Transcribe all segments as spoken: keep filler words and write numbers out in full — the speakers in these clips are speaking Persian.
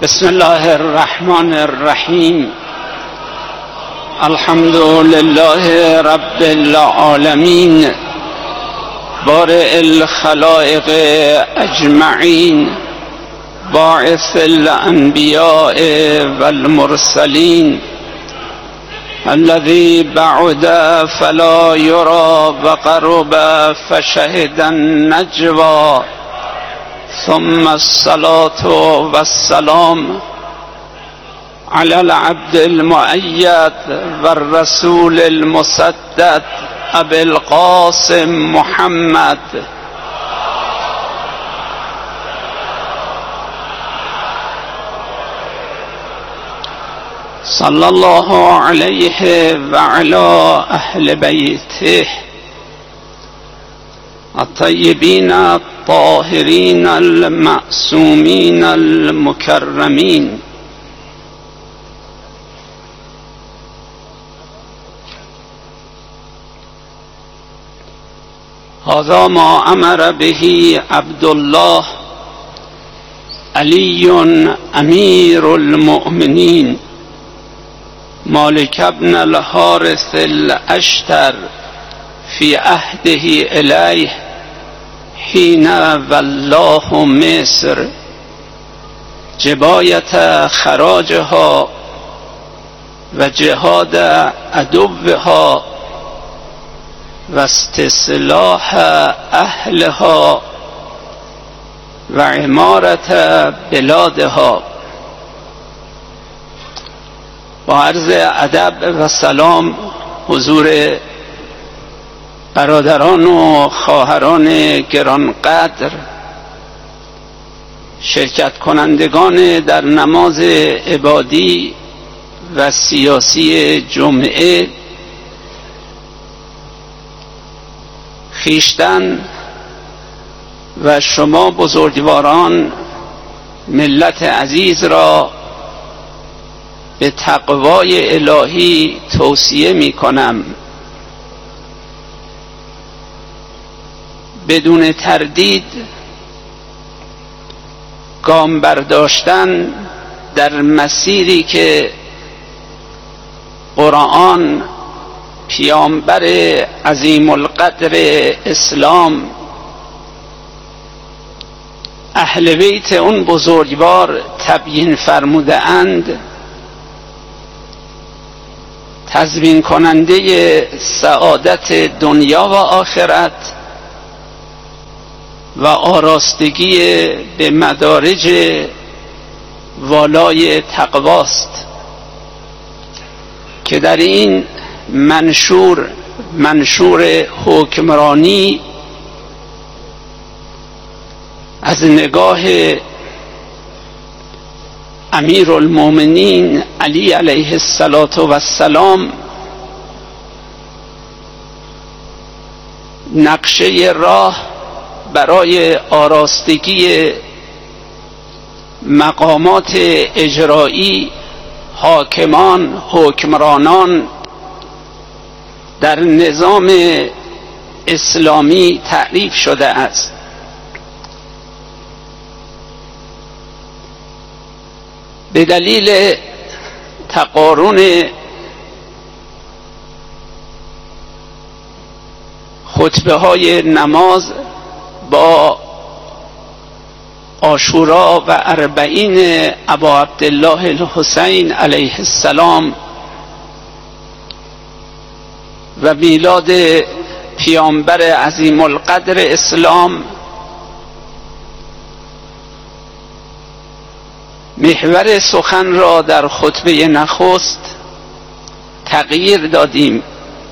بسم الله الرحمن الرحیم. الحمد لله رب العالمین بارئ الخلائق اجمعین باعث الانبیاء والمرسلین الذي بعد فلا يرى وقرب فشهد النجوى ثم الصلاة والسلام على العبد المؤيد والرسول المسدد أبي القاسم محمد صلى الله عليه وعلى أهل بيته الطيبين الطاهرين المعصومين المكرمين. هذا ما أمر به عبد الله علي أمير المؤمنين مالك بن الحارث الأشتر في عهده إليه حين والله مصر جباية خراجها وجهاد عدوها واستصلاح أهلها وعمارة بلادها. با عرض ادب و سلام حضور برادران و خواهران گرانقدر، شرکت کنندگان در نماز عبادی و سیاسی جمعه، خویشتن و شما بزرگواران ملت عزیز را به تقوای الهی توصیه می کنم. بدون تردید گام برداشتن در مسیری که قرآن پیامبر عظیم القدر اسلام اهل بیت اون بزرگوار تبیین فرموده اند، تضمین کننده سعادت دنیا و آخرت و آراستگی به مدارج والای تقواست که در این منشور منشور حکمرانی از نگاه امیر المؤمنین علی علیه السلام نقشه راه برای آراستگی مقامات اجرایی، حاکمان، حکمرانان در نظام اسلامی تعریف شده است. به دلیل تقارن خطبه های نماز با عاشورا و اربعین ابا عبدالله الحسین علیه السلام و میلاد پیامبر عظیم القدر اسلام، محور سخن را در خطبه نخست تغییر دادیم.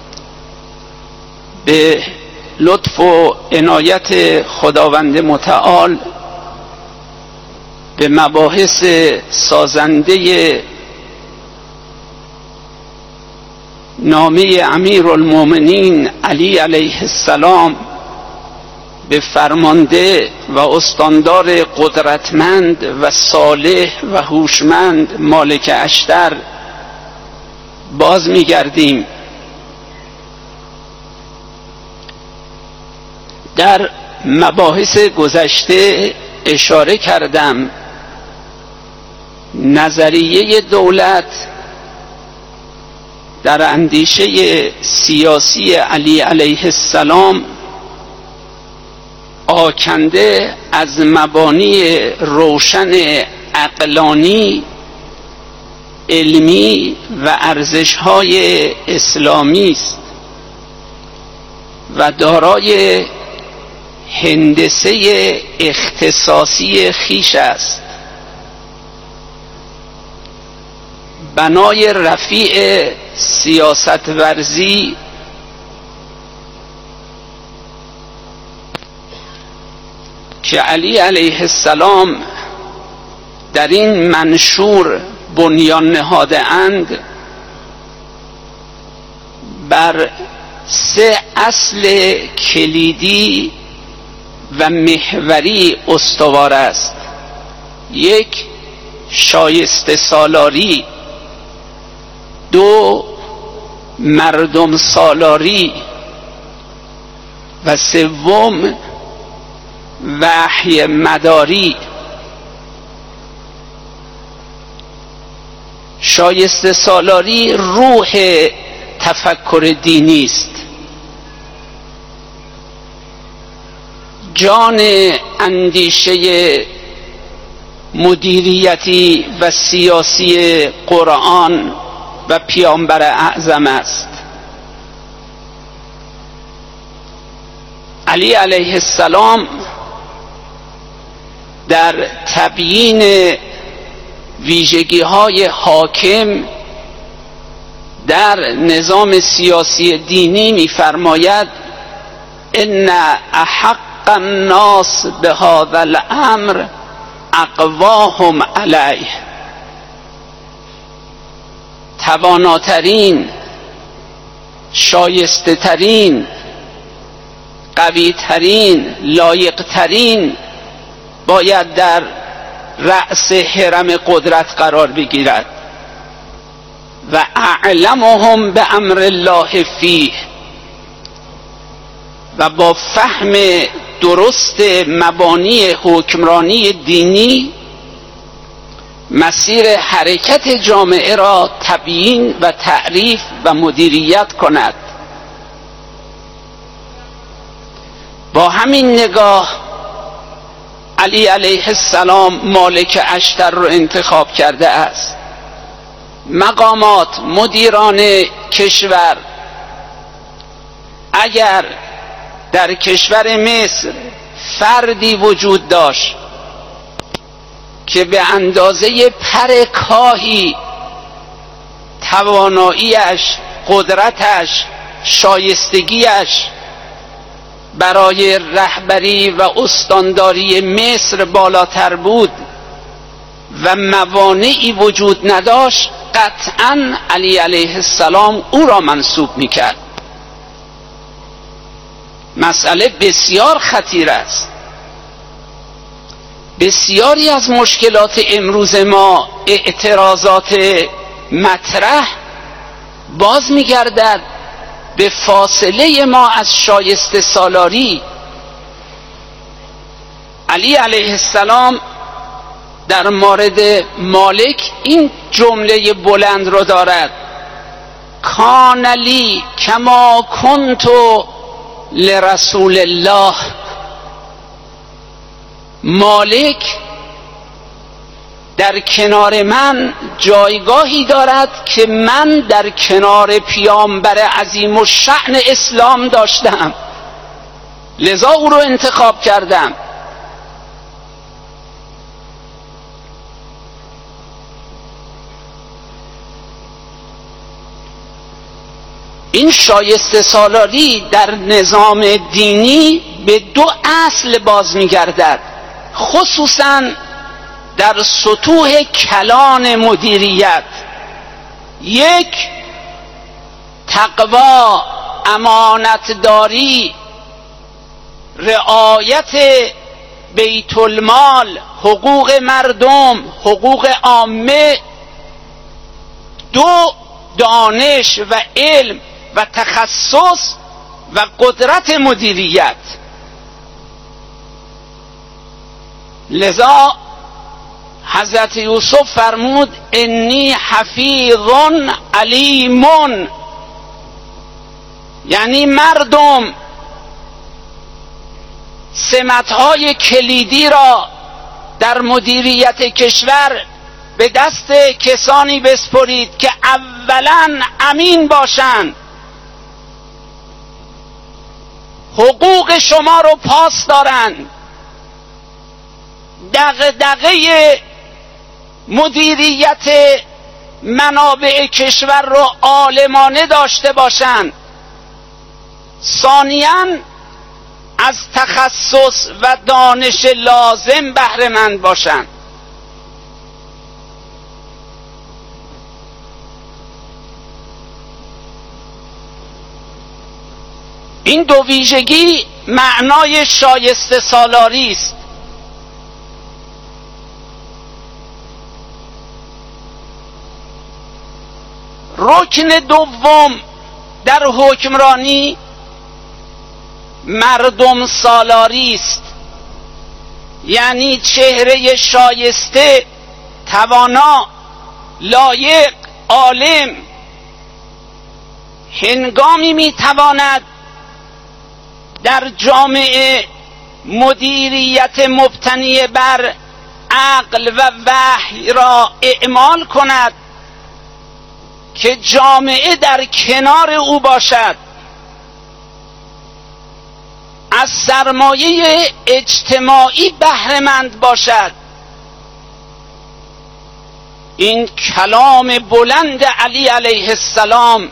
به لطف و عنایت خداوند متعال به مباحث سازنده نامه امیر المؤمنین علی علیه السلام به فرمانده و استاندار قدرتمند و صالح و هوشمند مالک اشتر باز می‌گردیم. در مباحث گذشته اشاره کردم نظریه دولت در اندیشه سیاسی علی علیه السلام آکنده از مبانی روشن عقلانی، علمی و ارزش‌های اسلامی است و دارای هندسه اختصاصی خویش است. بنای رفیع سیاست ورزی که علی علیه السلام در این منشور بنیان نهاده اند بر سه اصل کلیدی و محوری استوار است. یک، شایسته سالاری. دو، مردم سالاری. و سوم، وحی مداری. شایسته سالاری روح تفکر دینی است، جان اندیشه مدیریتی و سیاسی قرآن و پیامبر اعظم است. علی علیه السلام در تبیین ویژگی‌های حاکم در نظام سیاسی دینی می‌فرماید ان احق الناس بهذا الامر اقواهم علیه. تواناترین، شایسته ترین، قوی ترین، لایق ترین باید در رأس حرم قدرت قرار بگیرد و اعلمهم به امر الله فیه، و با فهم درست مبانی حکمرانی دینی مسیر حرکت جامعه را تبیین و تعریف و مدیریت کند. با همین نگاه علی علیه السلام مالک اشتر رو انتخاب کرده است. مقامات، مدیران کشور اگر در کشور مصر فردی وجود داشت که به اندازه پر کاهی تواناییش، قدرتش، شایستگیش برای رهبری و استانداری مصر بالاتر بود و موانعی وجود نداشت، قطعاً علی علیه السلام او را منصوب میکرد. مسئله بسیار خطیر است. بسیاری از مشکلات امروز ما، اعتراضات مطرح، باز میگردد به فاصله ما از شایسته سالاری. علی علیه السلام در مورد مالک این جمله بلند رو دارد: کان لی کما کنت لرسول الله. مالک در کنار من جایگاهی دارد که من در کنار پیامبر عظیم الشأن اسلام داشتم، لذا او رو انتخاب کردم. این شایسته سالاری در نظام دینی به دو اصل باز می‌گردد، خصوصاً در سطوح کلان مدیریت. یک، تقوا، امانتداری، رعایت بیت المال، حقوق مردم، حقوق عامه. دو، دانش و علم و تخصص و قدرت مدیریت. لذا حضرت یوسف فرمود انی حفیظ علیم، یعنی مردم سمت‌های کلیدی را در مدیریت کشور به دست کسانی بسپرید که اولاً امین باشند، حقوق شما رو پاس دارند، دغدغه مدیریت منابع کشور رو عالمانه داشته باشند، ثانیاً از تخصص و دانش لازم بهره مند باشند. این دو ویژگی معنای شایسته سالاری است. رکن دوم در حکمرانی مردم سالاری است، یعنی چهره شایسته، توانا، لایق، عالم هنگامی میتواند در جامعه مدیریت مبتنی بر عقل و وحی را اعمال کند که جامعه در کنار او باشد، از سرمایه اجتماعی بهره مند باشد. این کلام بلند علی علیه السلام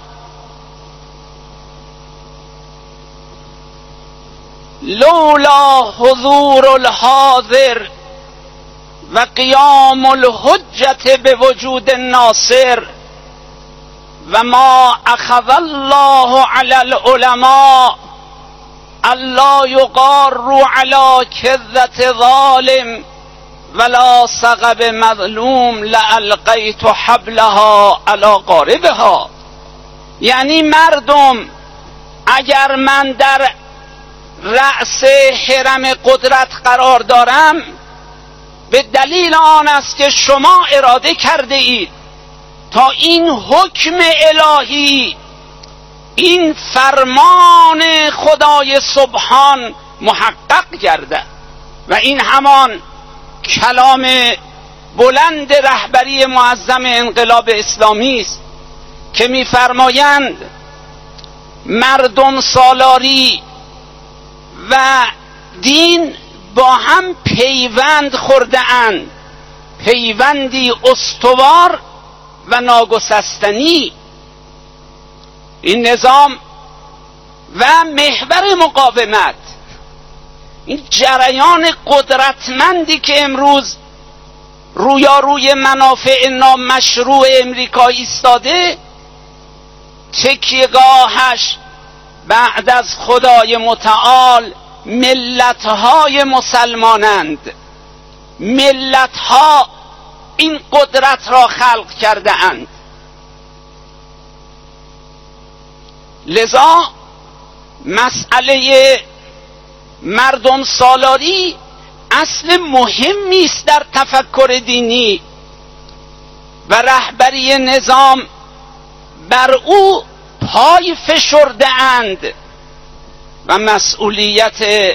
لولا حضور الحاضر و قیام الحجت به وجود الناصر و ما اخذ الله علی العلماء الله یقار علی کذة ظالم ولا سقب مظلوم لالقیت حبلها علی قاربها. یعنی مردم، اگر من در رأس حرم قدرت قرار دارم به دلیل آن است که شما اراده کرده اید تا این حکم الهی، این فرمان خدای سبحان محقق گردد. و این همان کلام بلند رهبری معظم انقلاب اسلامی است که می‌فرمایند مردم سالاری و دین با هم پیوند خورده اند، پیوندی استوار و ناگسستنی. این نظام و محور مقاومت، این جریان قدرتمندی که امروز رویاروی منافع نامشروع امریکا ایستاده، تکیه‌گاهش بعد از خدای متعال ملت‌های مسلمانند. ملت‌ها این قدرت را خلق کرده اند. لذا مسئله مردم سالاری اصل مهمی است در تفکر دینی و رهبری نظام بر او پای فشرده اند و مسئولیت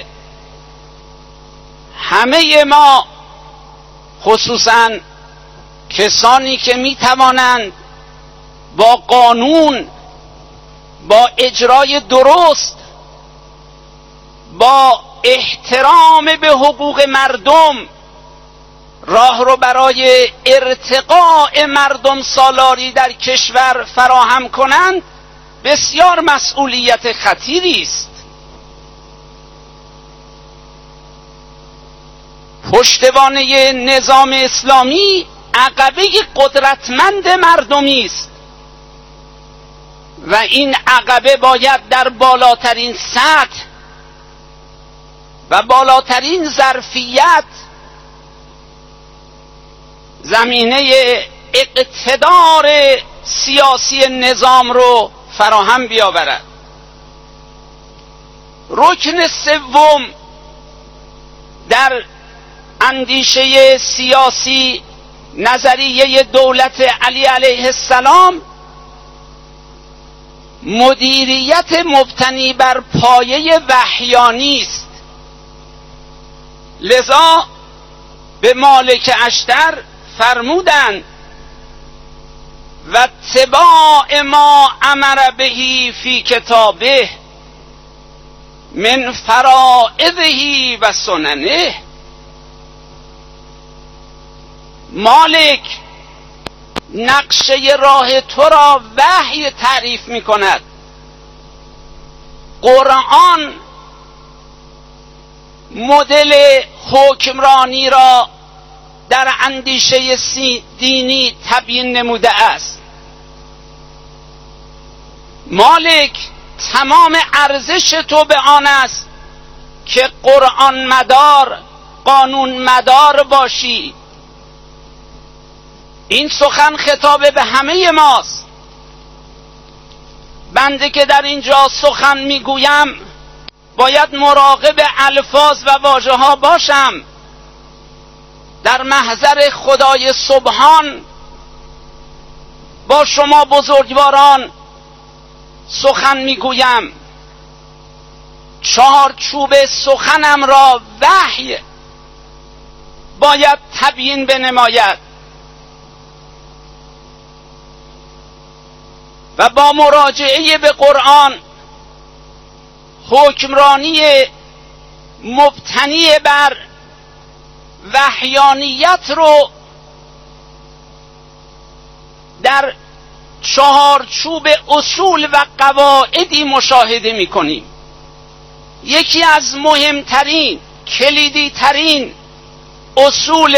همه ما، خصوصا کسانی که می توانند با قانون، با اجرای درست، با احترام به حقوق مردم راه رو برای ارتقاء مردم سالاری در کشور فراهم کنند، بسیار مسئولیت خطیری است. پشتوانه نظام اسلامی عقبه قدرتمند مردمی است و این عقبه باید در بالاترین سطح و بالاترین ظرفیت زمینه اقتدار سیاسی نظام رو فراهم بیاورد. رکن سوم در اندیشه سیاسی، نظریه دولت علی علیه السلام مدیریت مبتنی بر پایه وحیانی است. لذا به مالک اشتر فرمودند و اتباع ما امر بهی فی کتابه من فرائضه و سننه. مالک نقشه راه تو را وحی تعریف می کند. قرآن مدل حکمرانی را در اندیشه دینی تبیین نموده است. مالک تمام ارزش تو به آن است که قرآن مدار، قانون مدار باشی. این سخن خطاب به همه ماست. بنده که در اینجا سخن میگویم باید مراقب الفاظ و واژه ها باشم. در محضر خدای سبحان با شما بزرگواران سخن میگویم. چارچوب سخنم را وحی باید تبیین بنماید و با مراجعه به قرآن حکمرانی مبتنی بر وحیانیت رو در چهارچوب اصول و قواعدی مشاهده می‌کنیم. یکی از مهمترین، کلیدی ترین اصول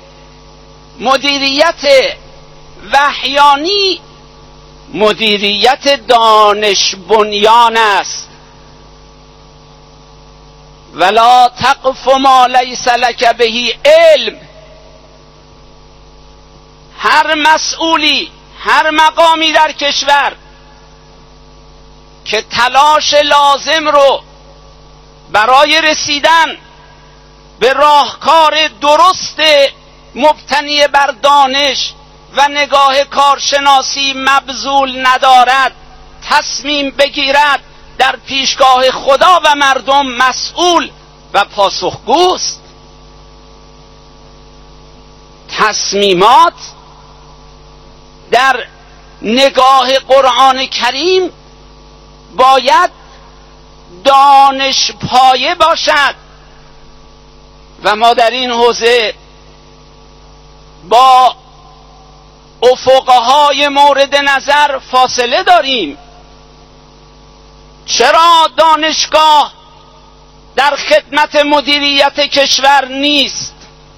مدیریت وحیانی مدیریت دانش بنیان است. ولا تقف ما لیس لک به علم. هر مسئولی، هر مقامی در کشور که تلاش لازم رو برای رسیدن به راهکار درست مبتنی بر دانش و نگاه کارشناسی مبذول ندارد، تصمیم بگیرد، در پیشگاه خدا و مردم مسئول و پاسخگوست. تصمیمات در نگاه قرآن کریم باید دانش پایه باشد و ما در این حوزه با افقهای مورد نظر فاصله داریم. چرا دانشگاه در خدمت مدیریت کشور نیست؟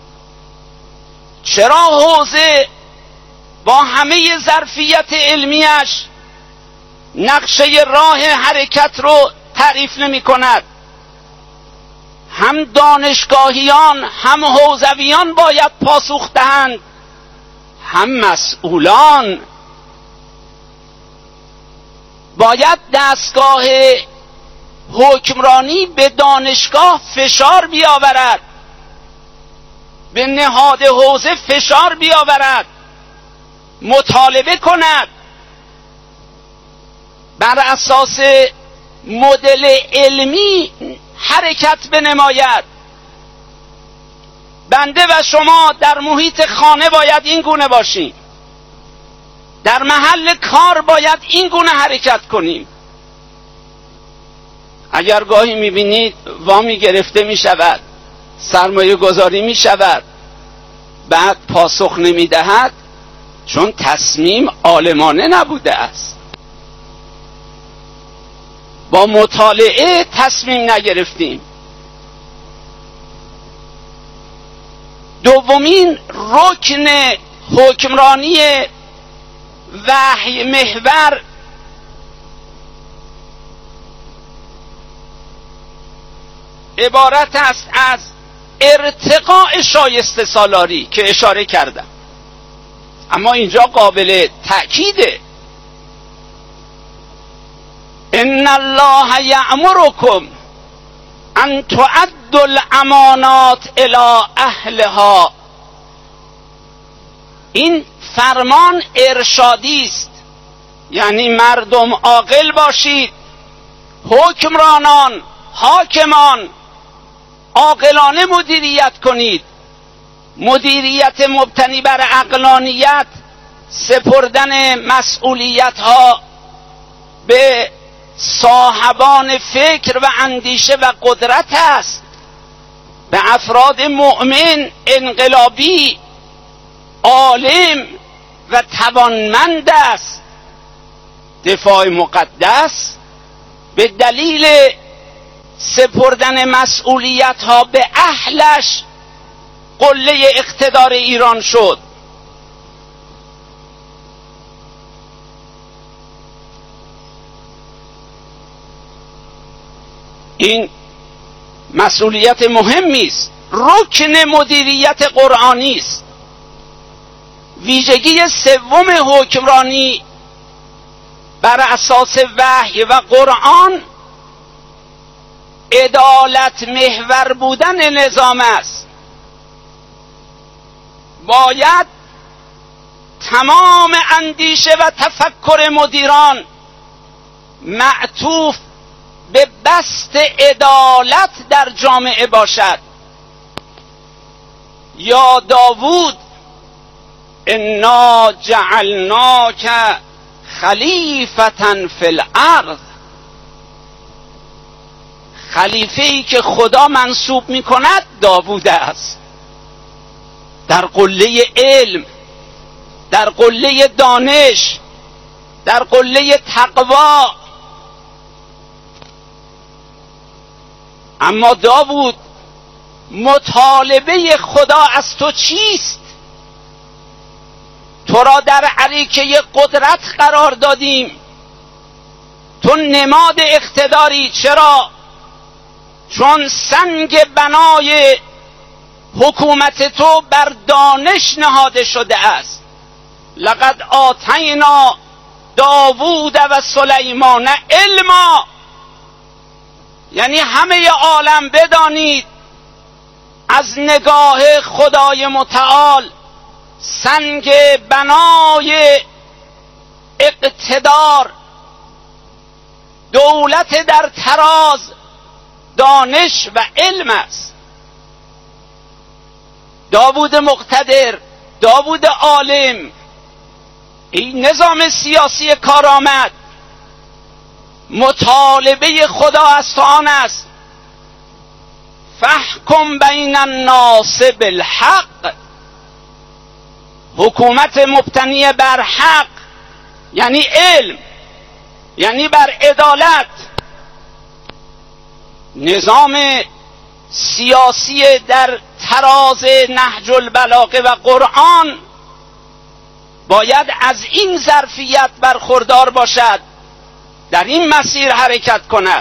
چرا حوزه با همه ظرفیت علمیش نقشه راه حرکت رو تعریف نمی کند؟ هم دانشگاهیان هم حوزویان باید پاسخ دهند، هم مسئولان. باید دستگاه حکمرانی به دانشگاه فشار بیاورد، به نهاد حوزه فشار بیاورد، مطالبه کند، بر اساس مدل علمی حرکت بنماید. بنده و شما در محیط خانه باید این گونه باشیم، در محل کار باید این گونه حرکت کنیم. اگر گاهی میبینید وامی گرفته میشود، سرمایه گذاری میشود، بعد پاسخ نمیدهد، چون تصمیم عالمانه نبوده است. با مطالعه تصمیم نگرفتیم. دومین رکن حکمرانی وحی محور عبارت است از ارتقاء شایسته سالاری که اشاره کردم، اما اینجا قابل تأکیده. ان الله یأمرکم ان تؤدوا الامانات الی اهلها. این فرمان ارشادی است، یعنی مردم عاقل باشید، حکمرانان، حاکمان عاقلانه مدیریت کنید. مدیریت مبتنی بر عقلانیت، سپردن مسئولیت ها به صاحبان فکر و اندیشه و قدرت است، به افراد مؤمن، انقلابی، عالم و توانمند است. دفاع مقدس به دلیل سپردن مسئولیت ها به اهلش قله اقتدار ایران شد. این مسئولیت مهمی است، رکن مدیریت قرآنی است. ویژگی سوم حکمرانی بر اساس وحی و قرآن عدالت محور بودن نظام است. باید تمام اندیشه و تفکر مدیران معطوف به بسط عدالت در جامعه باشد. یا داوود انا جعلناک خلیفة فی الارض. خلیفه ای که خدا منصوب می کند داوود است، در قله علم، در قله دانش، در قله تقوا. اما داوود، مطالبه خدا از تو چیست؟ تو را در عریکه قدرت قرار دادیم، تو نماد اقتداری. چرا؟ چون سنگ بنای حکومت تو بر دانش نهاده شده است. لقد آتینا داوود و سلیمان علما، یعنی همه عالم بدانید از نگاه خدای متعال سنگ بنای اقتدار، دولت در تراز، دانش و علم است. داوود مقتدر، داوود عالم، این نظام سیاسی کارآمد، مطالبه خدا از تو آن است فحکم بین الناس بالحق. حکومت مبتنی بر حق یعنی علم، یعنی بر عدالت. نظام سیاسی در تراز نهج البلاغه و قرآن باید از این ظرفیت برخوردار باشد، در این مسیر حرکت کند.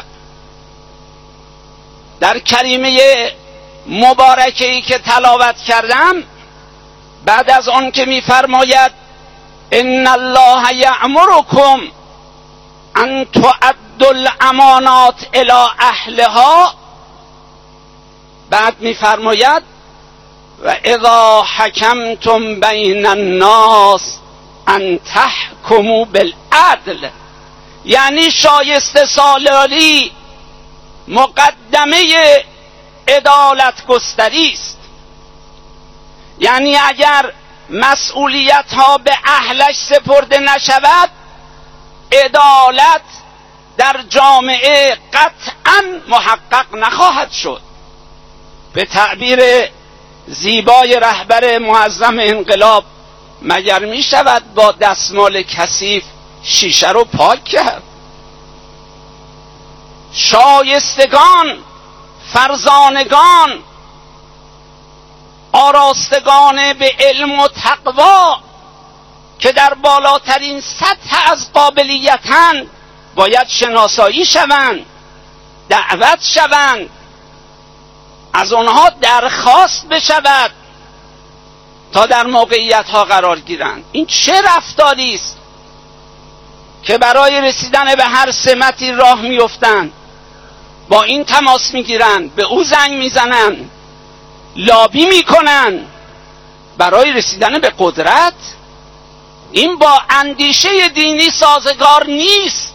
در کریمه مبارکه‌ای که تلاوت کردم، بعد از آن که می‌فرماید ان الله یأمرکم ان تؤدوا الامانات الی اهلها، بعد می‌فرماید و اذا حکمتم بین الناس ان تحکموا بالعدل. یعنی شایسته سالاری مقدمه عدالت گستری است. یعنی اگر مسئولیت ها به اهلش سپرده نشود، عدالت در جامعه قطعا محقق نخواهد شد. به تعبیر زیبای رهبر معظم انقلاب، مگر می شود با دستمال کثیف شیشه رو پاک کرد؟ شایستگان، فرزانگان، آراستگان به علم و تقوا که در بالاترین سطح از قابلیتند باید شناسایی شوند، دعوت شوند، از آنها درخواست بشود تا در موقعیت ها قرار گیرند. این چه رفتاری است که برای رسیدن به هر سمتی راه میافتند؟ با این تماس میگیرن، به او زنگ میزنن، لابی میکنن برای رسیدن به قدرت. این با اندیشه دینی سازگار نیست.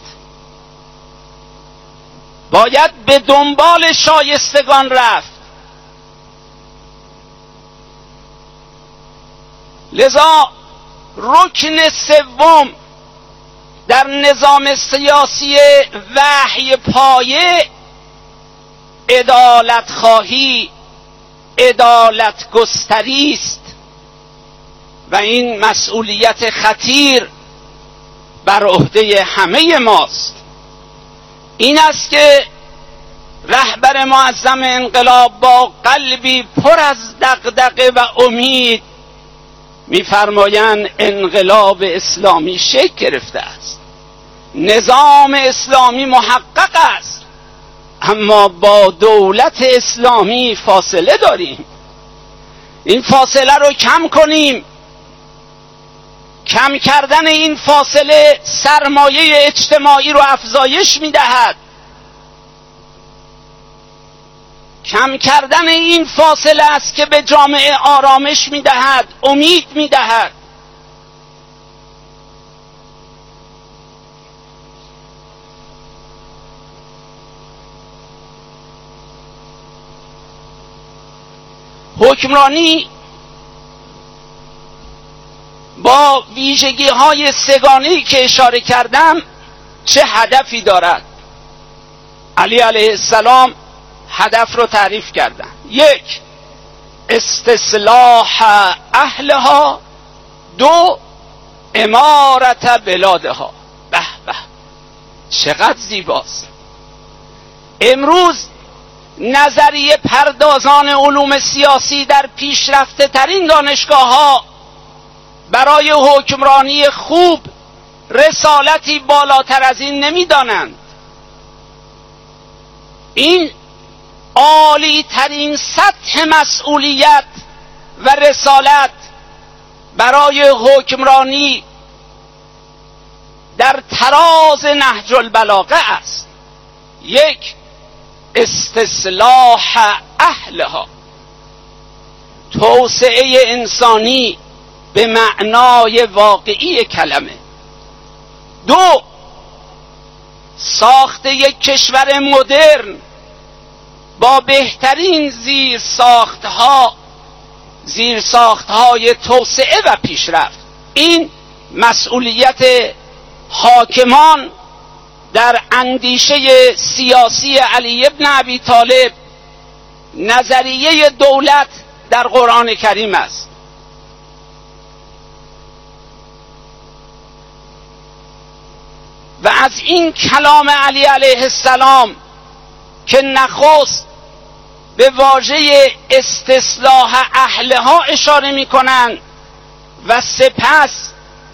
باید به دنبال شایستگان رفت. لذا رکن سوم در نظام سیاسی وحی پایه عدالت خواهی، عدالت گستری است و این مسئولیت خطیر بر عهده همه ماست. این است که رهبر معظم انقلاب با قلبی پر از دغدغه و امید می‌فرمایند انقلاب اسلامی شکل گرفته است، نظام اسلامی محقق است، اما با دولت اسلامی فاصله داریم. این فاصله رو کم کنیم. کم کردن این فاصله سرمایه اجتماعی رو افزایش می‌دهد. کم کردن این فاصله است که به جامعه آرامش می‌دهد، امید می‌دهد. حکمرانی با ویژگی‌های سه‌گانه‌ای که اشاره کردم چه هدفی دارد؟ علی علیه السلام هدف رو تعریف کردن. یک، استصلاح اهلها. دو، امارت بلادها. به به چقدر زیباست. امروز نظریه پردازان علوم سیاسی در پیشرفته ترین دانشگاه ها برای حکمرانی خوب رسالتی بالاتر از این نمی دانند. این عالی ترین سطح مسئولیت و رسالت برای حکمرانی در تراز نهج البلاغه است. یک، استصلاح اهلها، توسعه انسانی به معنای واقعی کلمه. دو، ساخت یک کشور مدرن با بهترین زیر ساختها، زیر ساختهای توسعه و پیشرفت. این مسئولیت حاکمان در اندیشه سیاسی علی ابن ابی طالب، نظریه دولت در قرآن کریم است. و از این کلام علی علیه السلام که نخست به واژه استصلاح اهلها اشاره می کنند و سپس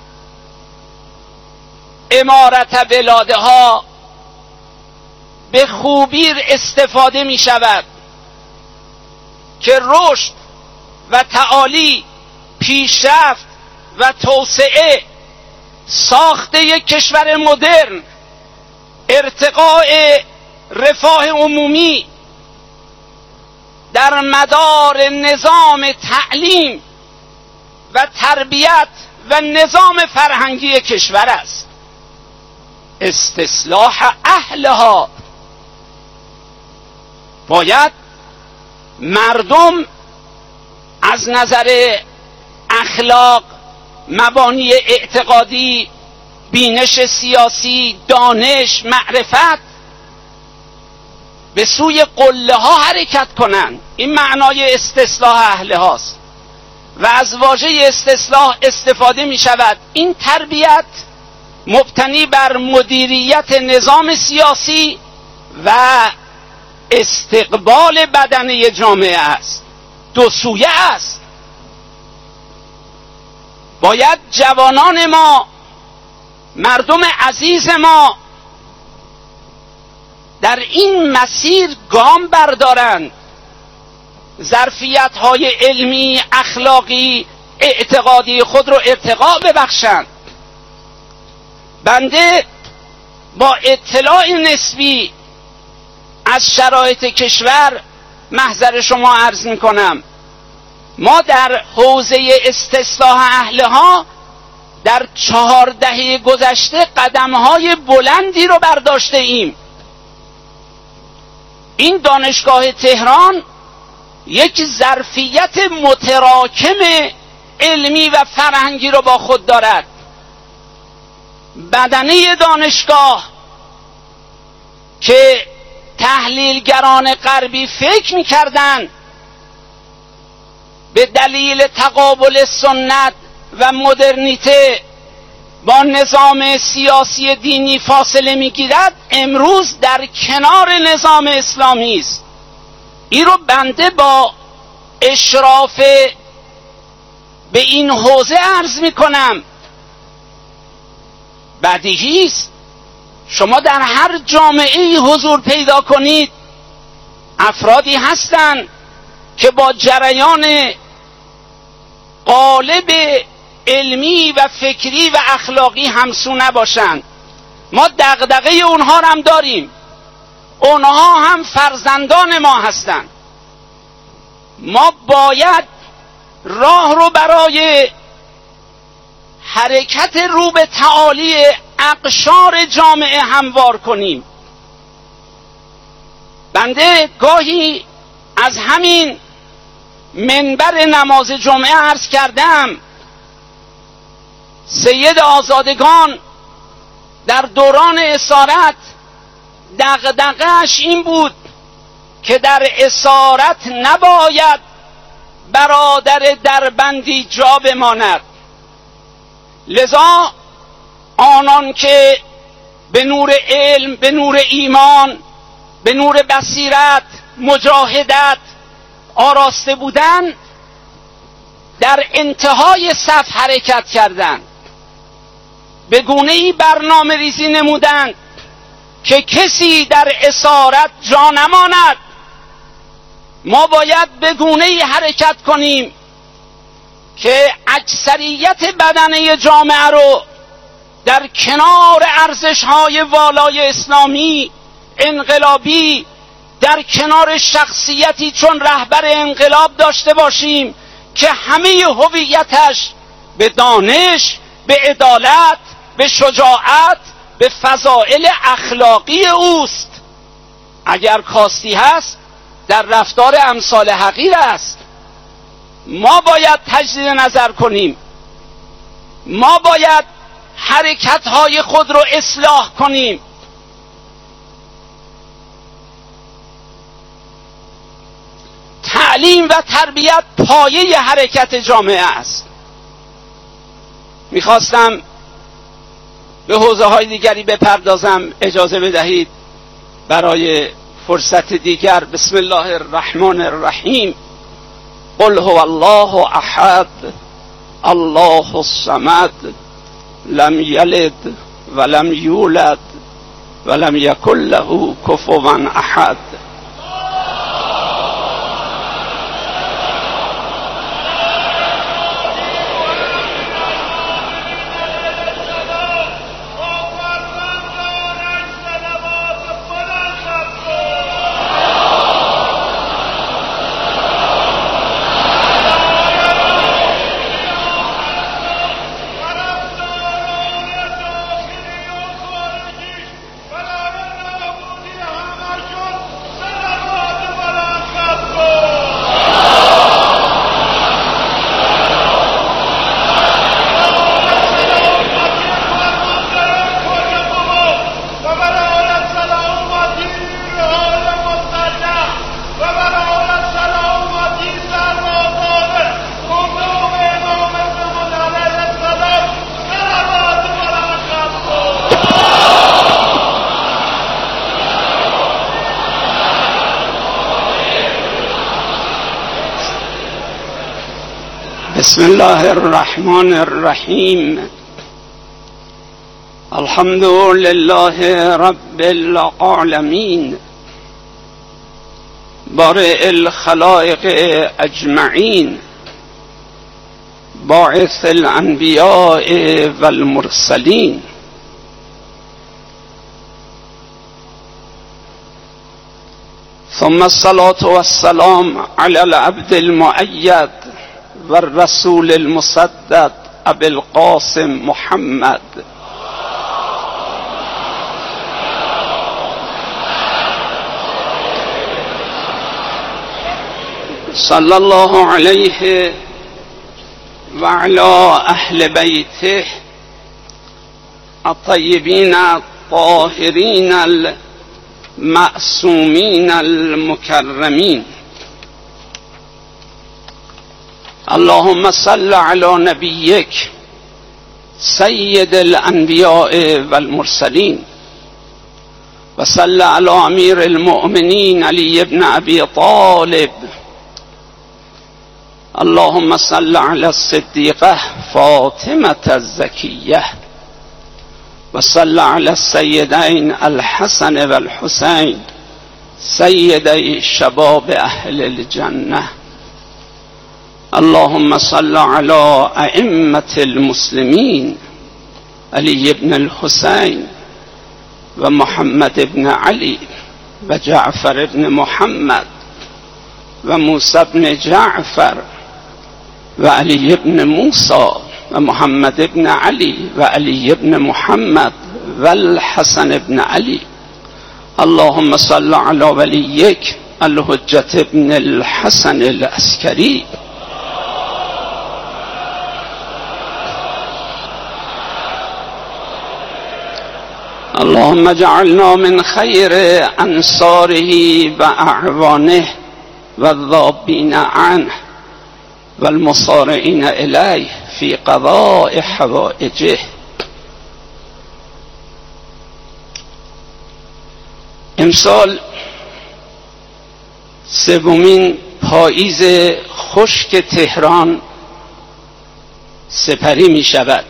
امارت بلادها، به خوبی استفاده می شود که رشد و تعالی، پیشرفت و توسعه، ساخت یک کشور مدرن، ارتقاء رفاه عمومی در مدار نظام تعلیم و تربیت و نظام فرهنگی کشور است. استصلاح اهلها، باید مردم از نظر اخلاق، مبانی اعتقادی، بینش سیاسی، دانش، معرفت به سوی قله ها حرکت کنند. این معنای استصلاح اهل هاست و از واژه استصلاح استفاده می شود. این تربیت مبتنی بر مدیریت نظام سیاسی و استقبال بدنه جامعه است، دو سویه است. باید جوانان ما، مردم عزیز ما در این مسیر گام بردارند، ظرفیت‌های علمی، اخلاقی، اعتقادی خود را ارتقا ببخشند. بنده با اطلاع نسبی از شرایط کشور محضر شما عرض میکنم. ما در حوزه استصلاح اهلها در چهار دهه گذشته قدمهای بلندی رو برداشته ایم. این دانشگاه تهران یک ظرفیت متراکم علمی و فرهنگی رو با خود دارد. بدنه دانشگاه که تحلیلگران غربی فکر می‌کردند به دلیل تقابل سنت و مدرنیته با نظام سیاسی دینی فاصله میگیرد، امروز در کنار نظام اسلامی است. این رو بنده با اشراف به این حوزه عرض میکنم. بدیهی است شما در هر جامعه‌ای حضور پیدا کنید افرادی هستند که با جریان قالب علمی و فکری و اخلاقی همسو نباشند. ما دغدغه اونها هم داریم، اونها هم فرزندان ما هستند. ما باید راه رو برای حرکت رو به تعالی اقشار جامعه هموار کنیم. بنده گاهی از همین منبر نماز جمعه عرض کردم سید آزادگان در دوران اسارت دغدغه‌اش این بود که در اسارت نباید برادر دربندی جا بماند. لذا آنان که به نور علم، به نور ایمان، به نور بصیرت، مجاهدت آراسته بودند در انتهای صف حرکت کردند، به گونه‌ای برنامه ریزی نمودند که کسی در اسارت جا نماند. ما باید به گونه‌ای حرکت کنیم که اکثریت بدنه جامعه رو در کنار ارزش‌های والای اسلامی انقلابی، در کنار شخصیتی چون رهبر انقلاب داشته باشیم که همه هویتش به دانش، به عدالت، به شجاعت، به فضائل اخلاقی اوست. اگر کاستی هست در رفتار امثال حقیر است. ما باید تجدید نظر کنیم، ما باید حرکت‌های خود رو اصلاح کنیم. تعلیم و تربیت پایه حرکت جامعه است. میخواستم به حوزه های دیگری بپردازم، اجازه بدهید برای فرصت دیگر. بسم الله الرحمن الرحیم. قل هو الله احد الله الصمد لم یلد ولم یولد ولم یکن له کفوا احد. بسم الله الرحمن الرحیم. الحمد لله رب العالمین بارئ الخلائق اجمعین باعث الانبیاء والمرسلین. ثم الصلاة والسلام على العبد المؤيد والرسول المسدد ابي القاسم محمد صلى الله عليه وعلى اهل بيته الطيبين الطاهرين المعصومين المكرمين. اللهم صل على نبيك سيد الانبياء والمرسلين وصل على امير المؤمنين علي بن ابي طالب. اللهم صل على الصديقة فاطمة الزكية وصل على السيدين الحسن والحسين سيدي شباب أهل الجنة. اللهم صل على أئمة المسلمين علي بن الحسين ومحمد بن علي وجعفر بن محمد وموسى بن جعفر وعلي بن موسى ومحمد بن علي وعلي بن محمد والحسن بن علي. اللهم صل على وليك الحجة بن الحسن العسكري. اللهم اجعلنا من خير انصاره واعوانه والذابين عنه والمصارعين إليه في قضاء حوائجه. امسال سومین پاییز خشک تهران سپری می شود.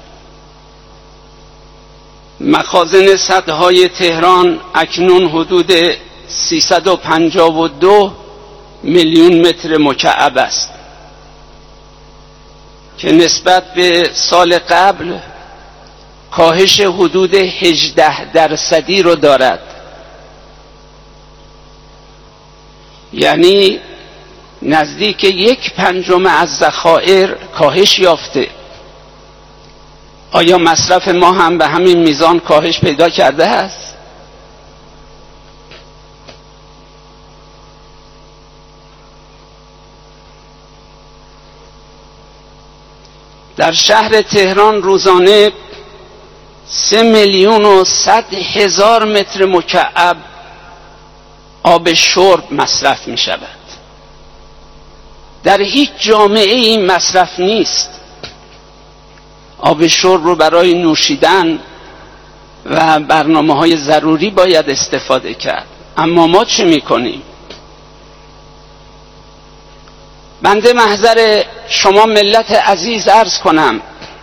مخازن سدهای تهران اکنون حدود سیصد و پنجاه و دو میلیون متر مکعب است که نسبت به سال قبل کاهش حدود هجده درصدی رو دارد. یعنی نزدیک یک پنجم از ذخایر کاهش یافته. آیا مصرف ما هم به همین میزان کاهش پیدا کرده است؟ در شهر تهران روزانه سه میلیون و صد هزار متر مکعب آب شرب مصرف می شود. در هیچ جامعه این مصرف نیست. آب شرب رو برای نوشیدن و برنامه های ضروری باید استفاده کرد. اما ما چه می کنیم؟ بنده محضر شما ملت عزیز عرض کنم،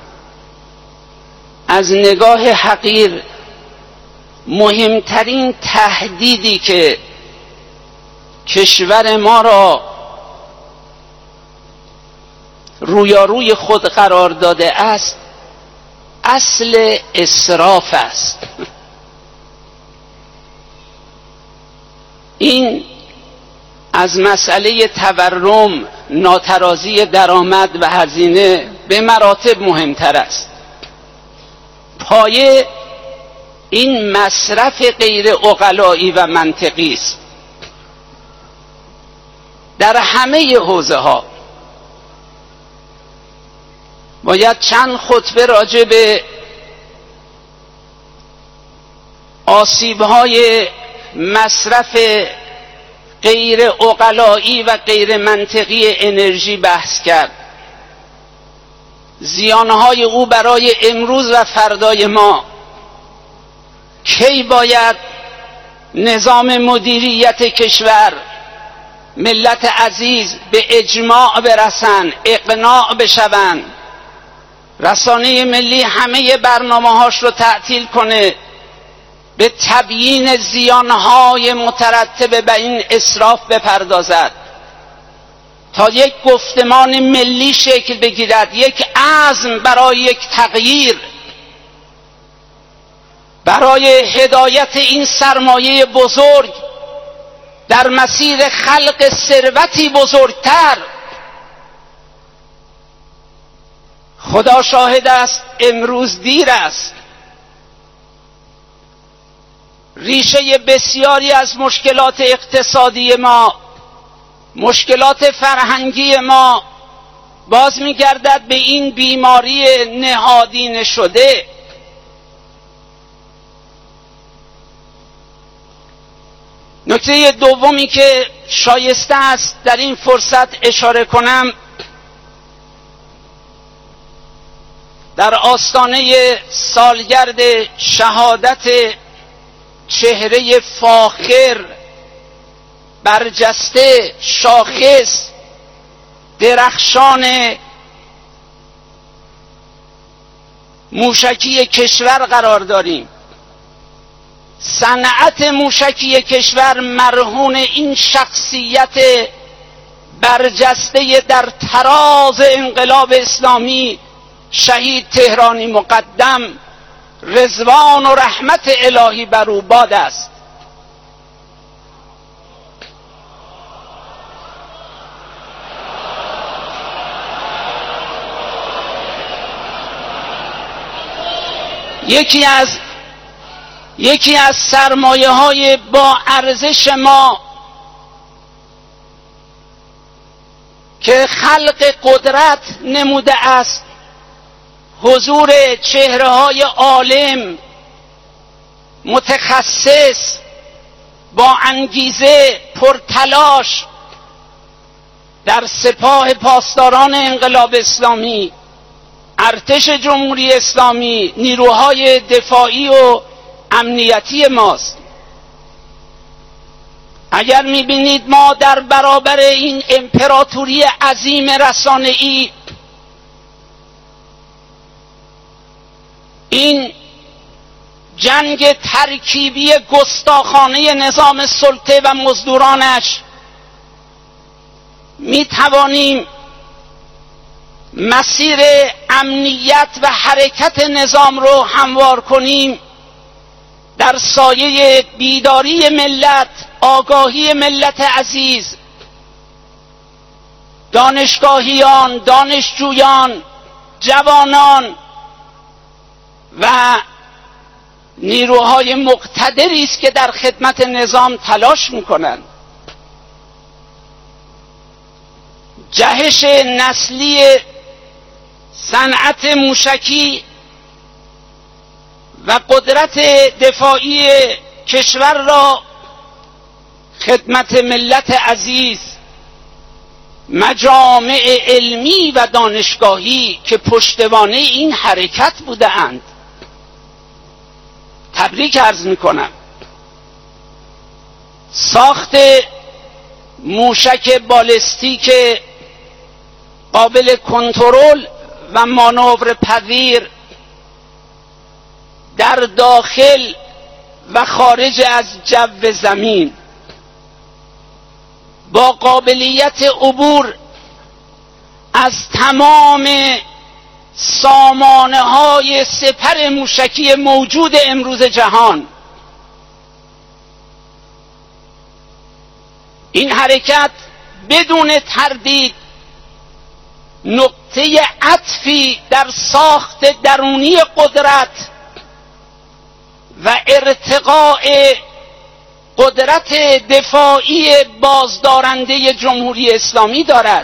از نگاه حقیر مهمترین تهدیدی که کشور ما را رویاروی خود قرار داده است اصل اسراف است. این از مسئله تورم، ناترازی درآمد و هزینه به مراتب مهمتر است. پایه این مصرف غیر عقلایی و منطقی است در همه حوزه ها. باید چند خطبه راجع به آسیب‌های مصرف غیر عقلایی و غیر منطقی انرژی بحث کرد. زیانهای او برای امروز و فردای ما. کی باید نظام مدیریت کشور، ملت عزیز به اجماع برسن، اقناع بشوند، رسانه ملی همه برنامه‌هاش رو تعطیل کنه، به تبیین زیانهای مترتب به این اسراف بپردازد تا یک گفتمان ملی شکل بگیرد، یک عزم برای یک تغییر، برای هدایت این سرمایه بزرگ در مسیر خلق ثروتی بزرگتر. خدا شاهد است امروز دیر است. ریشه بسیاری از مشکلات اقتصادی ما، مشکلات فرهنگی ما باز می‌گردد به این بیماری نهادینه شده. نکته دومی که شایسته است در این فرصت اشاره کنم، در آستانه سالگرد شهادت چهره فاخر، برجسته، شاخص، درخشان موشکی کشور قرار داریم. صنعت موشکی کشور مرهون این شخصیت برجسته در تراز انقلاب اسلامی شهید تهرانی مقدم رضوان و رحمت الهی بر او باد است. یکی از یکی از سرمایه های با ارزش ما که خلق قدرت نموده است، حضور چهره های عالم، متخصص، با انگیزه، پرتلاش در سپاه پاسداران انقلاب اسلامی، ارتش جمهوری اسلامی، نیروهای دفاعی و امنیتی ماست. اگر میبینید ما در برابر این امپراتوری عظیم رسانه‌ای، این جنگ ترکیبی گستاخانه نظام سلطه و مزدورانش، می توانیم مسیر امنیت و حرکت نظام رو هموار کنیم در سایه بیداری ملت، آگاهی ملت عزیز، دانشگاهیان، دانشجویان، جوانان و نیروهای مقتدری است که در خدمت نظام تلاش میکنند. جهش نسلی صنعت موشکی و قدرت دفاعی کشور را خدمت ملت عزیز، مجامع علمی و دانشگاهی که پشتوانه این حرکت بوده اند تبریک عرض میکنم. ساخت موشک بالستیک قابل کنترل و مانور پذیر در داخل و خارج از جو زمین، با قابلیت عبور از تمام سامانه های سپر موشکی موجود امروز جهان. این حرکت بدون تردید نقطه عطفی در ساخت درونی قدرت و ارتقاء قدرت دفاعی بازدارنده جمهوری اسلامی دارد.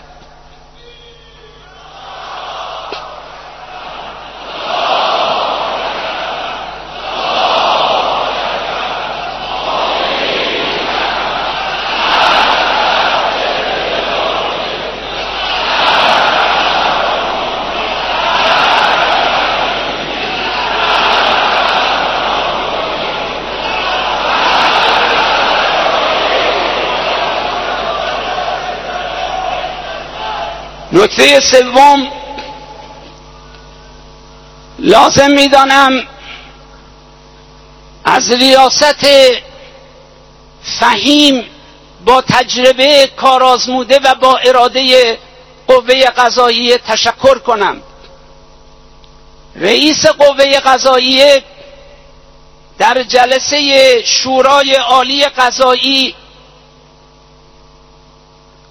نکته سوم، لازم می‌دانم از ریاست فهیم با تجربه کارآزموده و با اراده قوه قضاییه تشکر کنم. رئیس قوه قضاییه در جلسه شورای عالی قضایی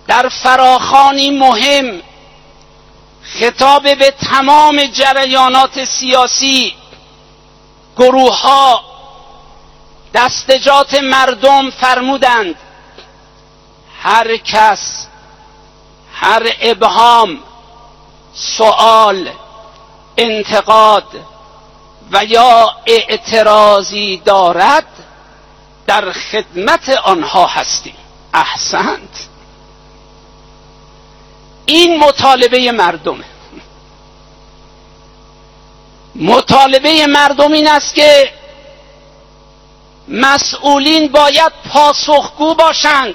در فراخوانی مهم خطاب به تمام جریانات سیاسی، گروه‌ها، دستجات مردم فرمودند هر کس هر ابهام، سوال، انتقاد و یا اعتراضی دارد در خدمت آنها هستیم. احسنت. این مطالبه مردمه. مطالبه مردم این است که مسئولین باید پاسخگو باشند،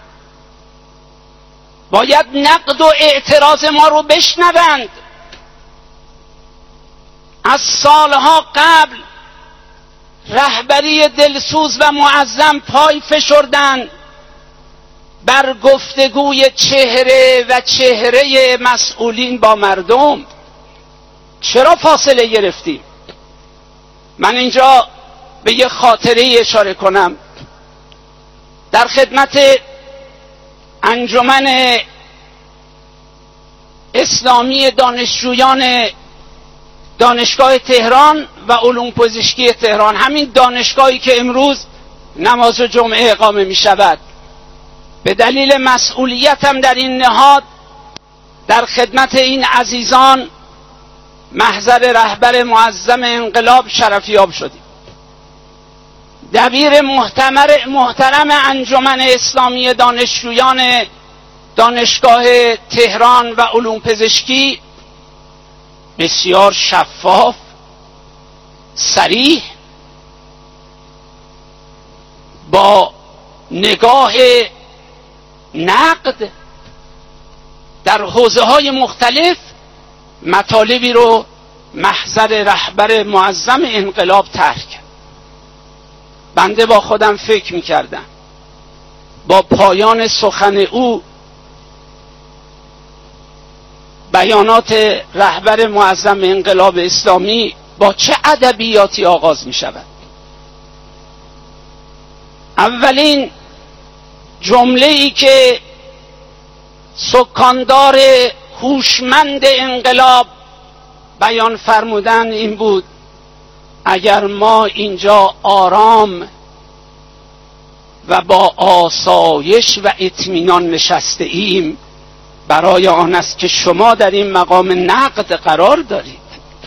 باید نقد و اعتراض ما رو بشنوند. از سالها قبل رهبری دلسوز و معظم پای فشردند بر گفتگوی چهره و چهره مسئولین با مردم. چرا فاصله گرفتیم؟ من اینجا به یه خاطره اشاره کنم. در خدمت انجمن اسلامی دانشجویان دانشگاه تهران و علوم پزشکی تهران، همین دانشگاهی که امروز نماز جمعه اقامه می شود، به دلیل مسئولیتم در این نهاد در خدمت این عزیزان محضر رهبر معظم انقلاب شرفیاب شدیم. دبیر محترم انجمن اسلامی دانشجویان دانشگاه تهران و علوم پزشکی بسیار شفاف، صریح، با نگاه نقد در حوزه‌های مختلف مطالبی رو محضر رهبر معظم انقلاب طرح کرد. بنده با خودم فکر می‌کردم با پایان سخن او بیانات رهبر معظم انقلاب اسلامی با چه ادبیاتی آغاز می‌شود. اولین جمله‌ای که سکاندار هوشمند انقلاب بیان فرمودن این بود: اگر ما اینجا آرام و با آسایش و اطمینان نشسته ایم، برای آن است که شما در این مقام نقد قرار دارید.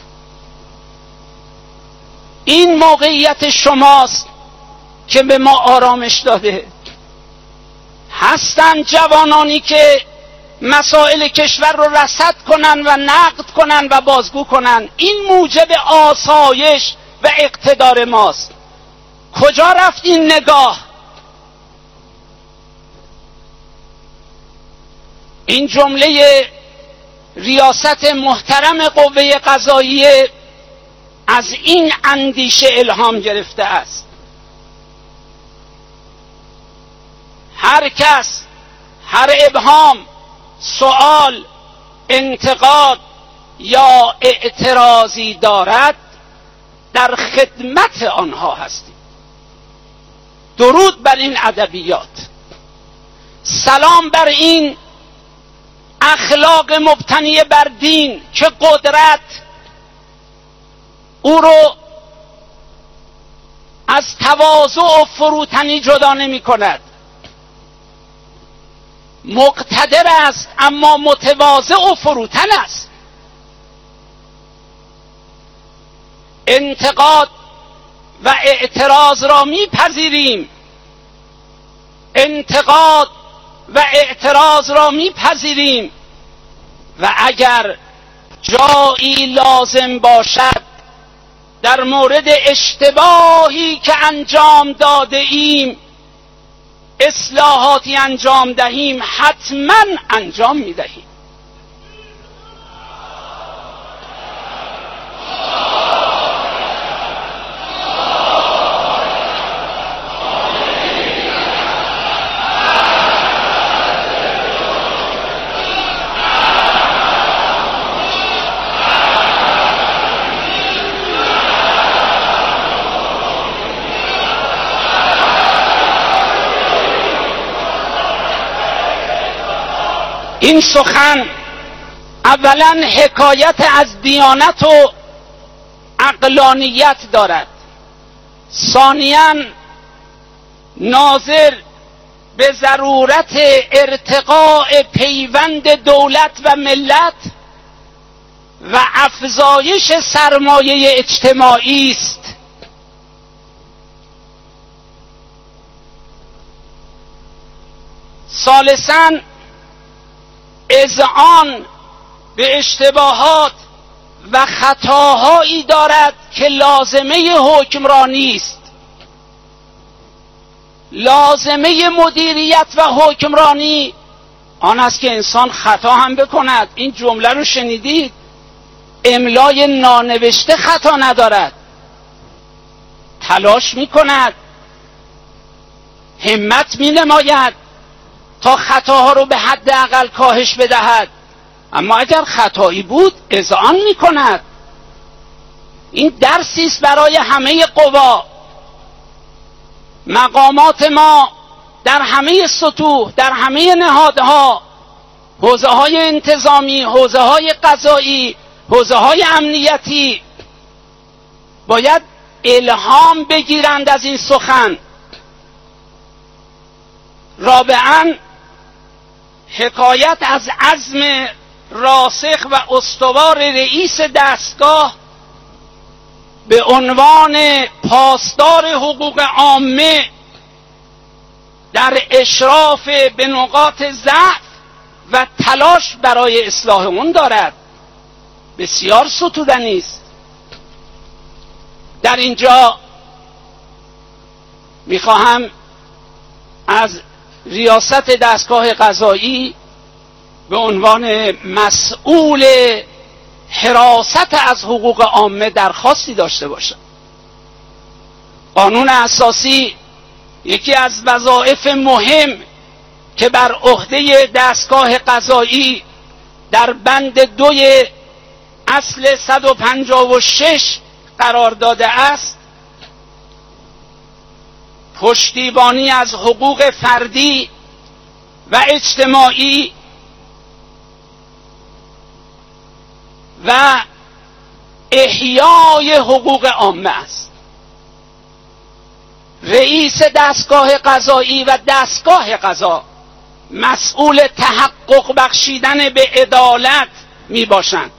این موقعیت شماست که به ما آرامش داده. هستند جوانانی که مسائل کشور رو رصد کنن و نقد کنن و بازگو کنن. این موجب آسایش و اقتدار ماست. کجا رفت این نگاه؟ این جمله ریاست محترم قوه قضاییه از این اندیشه الهام گرفته است. هر کس هر ابهام، سوال، انتقاد یا اعتراضی دارد در خدمت آنها هستیم. درود بر این ادبیات، سلام بر این اخلاق مبتنی بر دین که قدرت او رو از تواضع و فروتنی جدا نمی کند. مقتدر است اما متواضع و فروتن است. انتقاد و اعتراض را میپذیریم، انتقاد و اعتراض را میپذیریم و اگر جایی لازم باشد در مورد اشتباهی که انجام داده ایم اصلاحاتی انجام دهیم، حتما انجام میدهیم. این سخن اولا حکایت از دیانت و عقلانیت دارد، ثانیاً ناظر به ضرورت ارتقاء پیوند دولت و ملت و افزایش سرمایه اجتماعی است. ثالثاً اذعان به اشتباهات و خطاهایی دارد که لازمه حکمرانی است. لازمه مدیریت و حکمرانی آن است که انسان خطا هم بکند. این جمله رو شنیدید؟ املای نانوشته خطا ندارد، تلاش میکند، همت مینماید تا خطاها رو به حد اقل کاهش بدهد، اما اگر خطایی بود اذعان میکند. این درسی است برای همه قوا. مقامات ما در همه سطوح، در همه نهادها، حوزه های انتظامی، حوزه های قضایی، حوزه های امنیتی باید الهام بگیرند از این سخن. رابعاً حکایت از عزم راسخ و استوار رئیس دستگاه به عنوان پاسدار حقوق عامه در اشراف به نقاط ضعف و تلاش برای اصلاح اون دارد، بسیار ستودنی است. در اینجا میخواهم از ریاست دستگاه قضایی به عنوان مسئول حراست از حقوق عامه درخواستی داشته باشم. قانون اساسی یکی از وظایف مهم که بر عهده دستگاه قضایی در بند دوی اصل صد و پنجاه و شش قرار داده است، پشتیبانی از حقوق فردی و اجتماعی و احیای حقوق عامه است. رئیس دستگاه قضایی و دستگاه قضا مسئول تحقق بخشیدن به عدالت می باشند.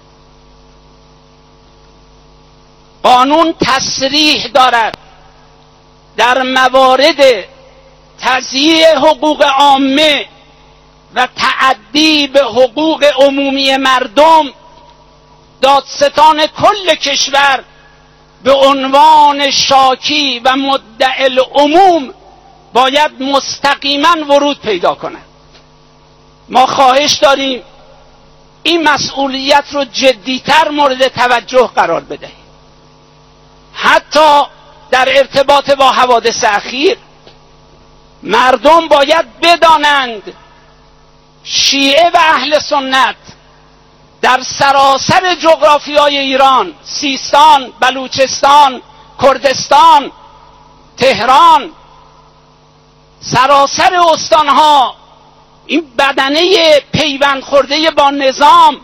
قانون تصریح دارد در موارد تضییع حقوق عامه و تعدی به حقوق عمومی مردم، دادستان کل کشور به عنوان شاکی و مدعی العموم باید مستقیما ورود پیدا کند. ما خواهش داریم این مسئولیت رو جدیتر مورد توجه قرار بدهیم. حتی در ارتباط با حوادث اخیر مردم باید بدانند شیعه و اهل سنت در سراسر جغرافیای ایران، سیستان، بلوچستان، کردستان، تهران، سراسر استانها، این بدنه پیوند خورده با نظام،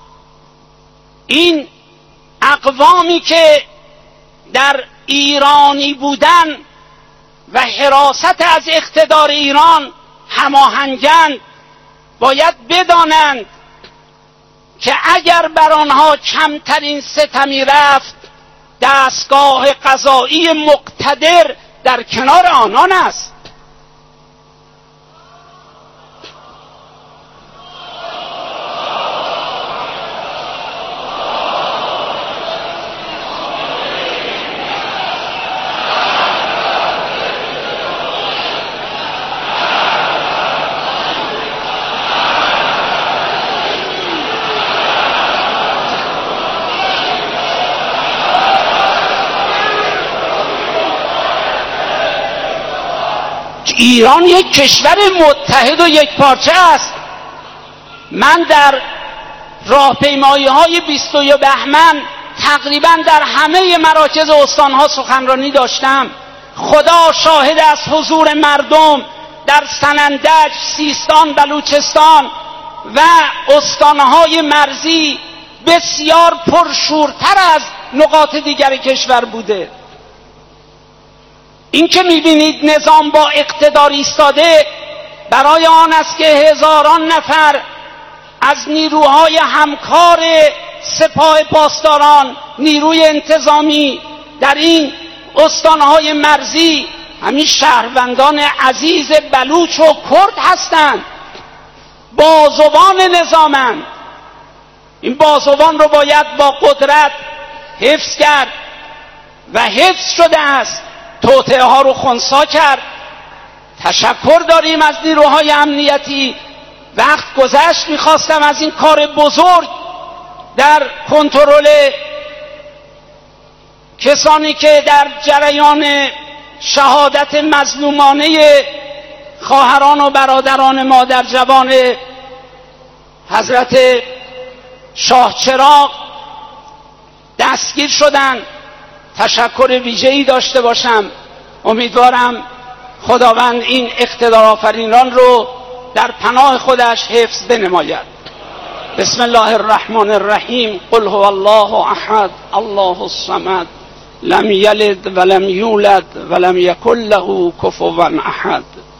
این اقوامی که در ایرانی بودن و حراست از اقتدار ایران هماهنگند، باید بدانند که اگر بر آنها کمترین ستمی رفت، دستگاه قضایی مقتدر در کنار آنان است. ایران یک کشور متحد و یک پارچه است. من در راهپیمایی های بیست و یک بهمن تقریبا در همه مراکز استانها سخنرانی داشتم. خدا شاهد از حضور مردم در سنندج، سیستان، بلوچستان، و استانهای مرزی بسیار پرشورتر از نقاط دیگر کشور بوده. این که میبینید نظام با اقتدار ایستاده برای آن است که هزاران نفر از نیروهای همکار سپاه پاسداران، نیروی انتظامی در این استانهای مرزی، همین شهروندان عزیز بلوچ و کرد هستند، بازوان نظامند. این بازوان رو باید با قدرت حفظ کرد و حفظ شده است. توطئه ها رو خنثی کرد. تشکر داریم از نیروهای امنیتی. وقت گذشت میخواستم از این کار بزرگ در کنترل کسانی که در جریان شهادت مظلومانه خواهران و برادران ما در جوان حضرت شاه چراغ دستگیر شدند تشکر ویژه‌ای داشته باشم. امیدوارم خداوند این اقتدار آفرینان رو در پناه خودش حفظ بنماید. بسم الله الرحمن الرحیم. قل هو الله احد الله الصمد لم یلد ولم یولد ولم یکن له کفوا احد.